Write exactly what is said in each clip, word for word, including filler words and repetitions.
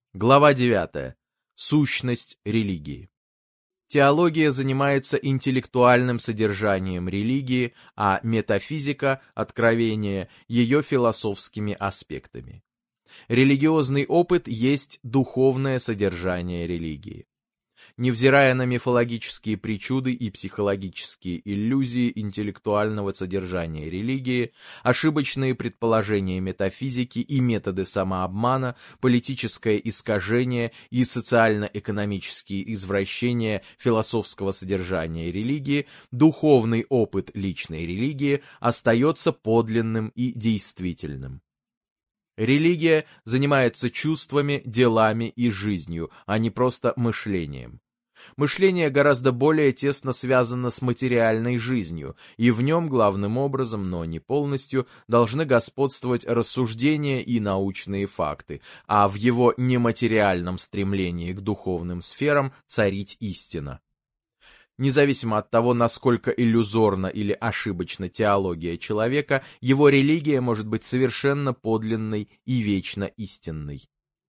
Глава девятая. Сущность религии. Теология занимается интеллектуальным содержанием религии, а метафизика, откровение, ее философскими аспектами. Религиозный опыт есть духовное содержание религии. Невзирая на мифологические причуды и психологические иллюзии интеллектуального содержания религии, ошибочные предположения метафизики и методы самообмана, политическое искажение и социально-экономические извращения философского содержания религии, духовный опыт личной религии остается подлинным и действительным. Религия занимается чувствами, делами и жизнью, а не просто мышлением. Мышление гораздо более тесно связано с материальной жизнью, и в нем главным образом, но не полностью, должны господствовать рассуждения и научные факты, а в его нематериальном стремлении к духовным сферам царить истина. Независимо от того, насколько иллюзорна или ошибочна теология человека, его религия может быть совершенно подлинной и вечно истинной.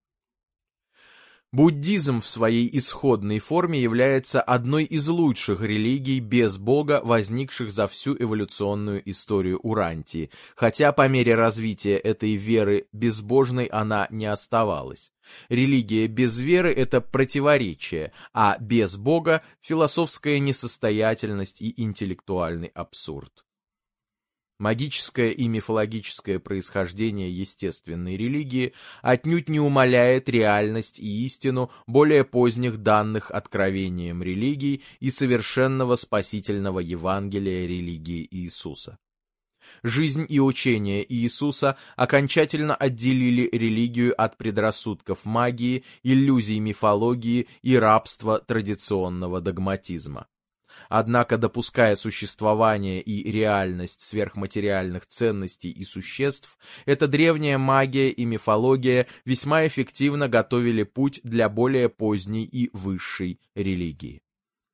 Буддизм в своей исходной форме является одной из лучших религий без Бога, возникших за всю эволюционную историю Урантии, хотя по мере развития этой веры безбожной она не оставалась. Религия без веры — это противоречие, а без Бога — философская несостоятельность и интеллектуальный абсурд. Магическое и мифологическое происхождение естественной религии отнюдь не умаляет реальность и истину более поздних данных откровением религий и совершенного спасительного Евангелия религии Иисуса. Жизнь и учение Иисуса окончательно отделили религию от предрассудков магии, иллюзий мифологии и рабства традиционного догматизма. Однако, допуская существование и реальность сверхматериальных ценностей и существ, эта древняя магия и мифология весьма эффективно готовили путь для более поздней и высшей религии.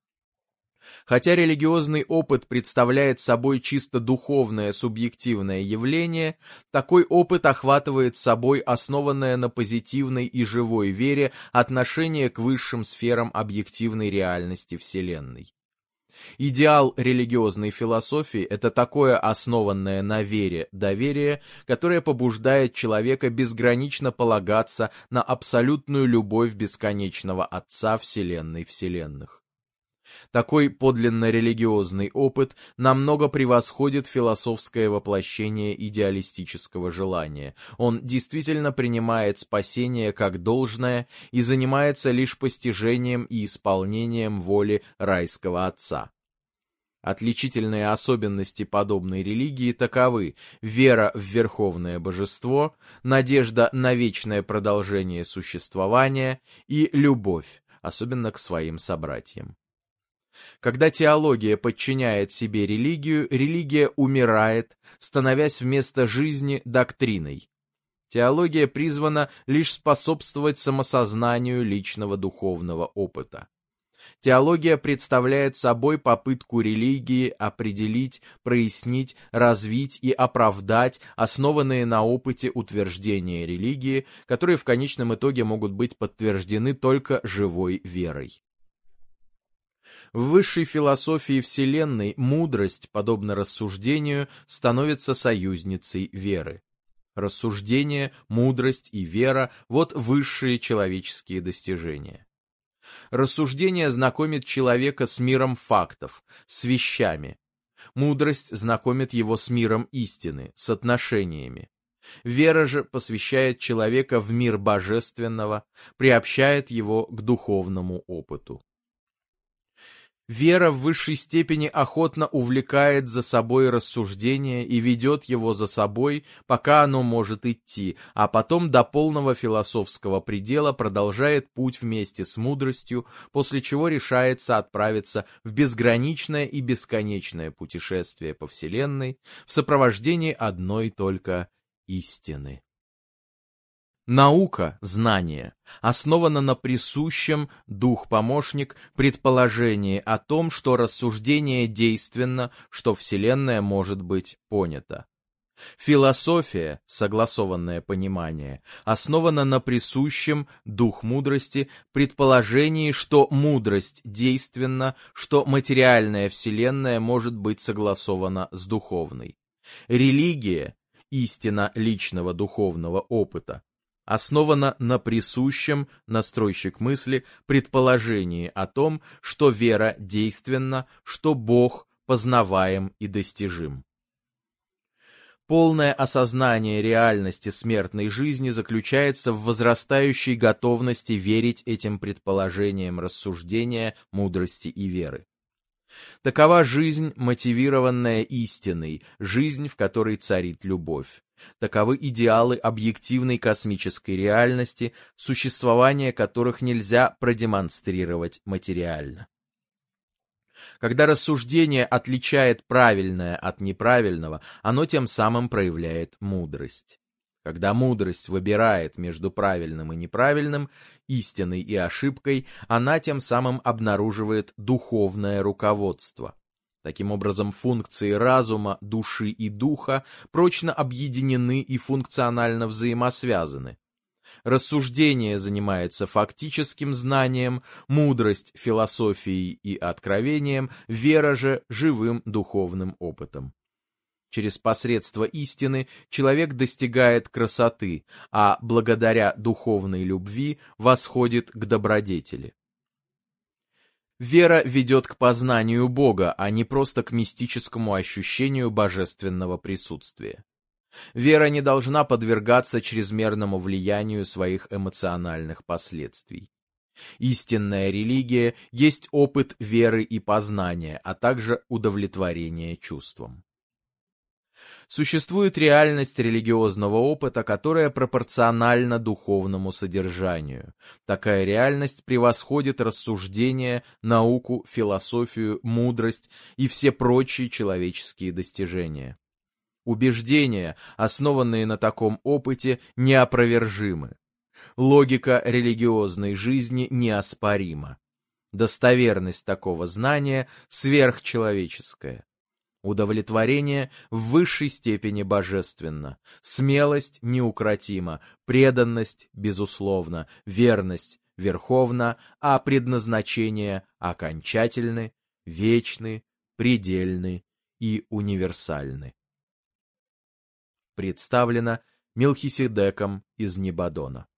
Хотя религиозный опыт представляет собой чисто духовное субъективное явление, такой опыт охватывает собой основанное на позитивной и живой вере отношение к высшим сферам объективной реальности Вселенной. Идеал религиозной философии — это такое основанное на вере доверие, которое побуждает человека безгранично полагаться на абсолютную любовь бесконечного Отца Вселенной вселенных. Такой подлинно религиозный опыт намного превосходит философское воплощение идеалистического желания. Он действительно принимает спасение как должное и занимается лишь постижением и исполнением воли райского Отца. Отличительные особенности подобной религии таковы: вера в верховное божество, надежда на вечное продолжение существования и любовь, особенно к своим собратьям. Когда теология подчиняет себе религию, религия умирает, становясь вместо жизни доктриной. Теология призвана лишь способствовать самосознанию личного духовного опыта. Теология представляет собой попытку религии определить, прояснить, развить и оправдать основанные на опыте утверждения религии, которые в конечном итоге могут быть подтверждены только живой верой. В высшей философии Вселенной мудрость, подобно рассуждению, становится союзницей веры. Рассуждение, мудрость и вера — вот высшие человеческие достижения. Рассуждение знакомит человека с миром фактов, с вещами. Мудрость знакомит его с миром истины, с отношениями. Вера же посвящает человека в мир божественного, приобщает его к духовному опыту. Вера в высшей степени охотно увлекает за собой рассуждение и ведет его за собой, пока оно может идти, а потом до полного философского предела продолжает путь вместе с мудростью, после чего решается отправиться в безграничное и бесконечное путешествие по Вселенной в сопровождении одной только истины. Наука, знание, основана на присущем, дух-помощник, предположении о том, что рассуждение действенно, что Вселенная может быть понята. Философия, согласованное понимание, основана на присущем, дух мудрости, предположении, что мудрость действенна, что материальная вселенная может быть согласована с духовной. Религия, истина личного духовного опыта, основана на присущем, настройщик мысли, предположении о том, что вера действенна, что Бог познаваем и достижим. Полное осознание реальности смертной жизни заключается в возрастающей готовности верить этим предположениям рассуждения, мудрости и веры. Такова жизнь, мотивированная истиной, жизнь, в которой царит любовь. Таковы идеалы объективной космической реальности, существование которых нельзя продемонстрировать материально. Когда рассуждение отличает правильное от неправильного, оно тем самым проявляет мудрость. Когда мудрость выбирает между правильным и неправильным, истиной и ошибкой, она тем самым обнаруживает духовное руководство. Таким образом, функции разума, души и духа прочно объединены и функционально взаимосвязаны. Рассуждение занимается фактическим знанием, мудрость — философией и откровением, вера же — живым духовным опытом. Через посредство истины человек достигает красоты, а благодаря духовной любви восходит к добродетели. Вера ведет к познанию Бога, а не просто к мистическому ощущению божественного присутствия. Вера не должна подвергаться чрезмерному влиянию своих эмоциональных последствий. Истинная религия есть опыт веры и познания, а также удовлетворение чувствам. Существует реальность религиозного опыта, которая пропорциональна духовному содержанию. Такая реальность превосходит рассуждения, науку, философию, мудрость и все прочие человеческие достижения. Убеждения, основанные на таком опыте, неопровержимы. Логика религиозной жизни неоспорима. Достоверность такого знания сверхчеловеческая. Удовлетворение в высшей степени божественно, смелость неукротима, преданность безусловна, верность верховна, а предназначения окончательны, вечны, предельны и универсальны. Представлено Мелхиседеком из Небадона.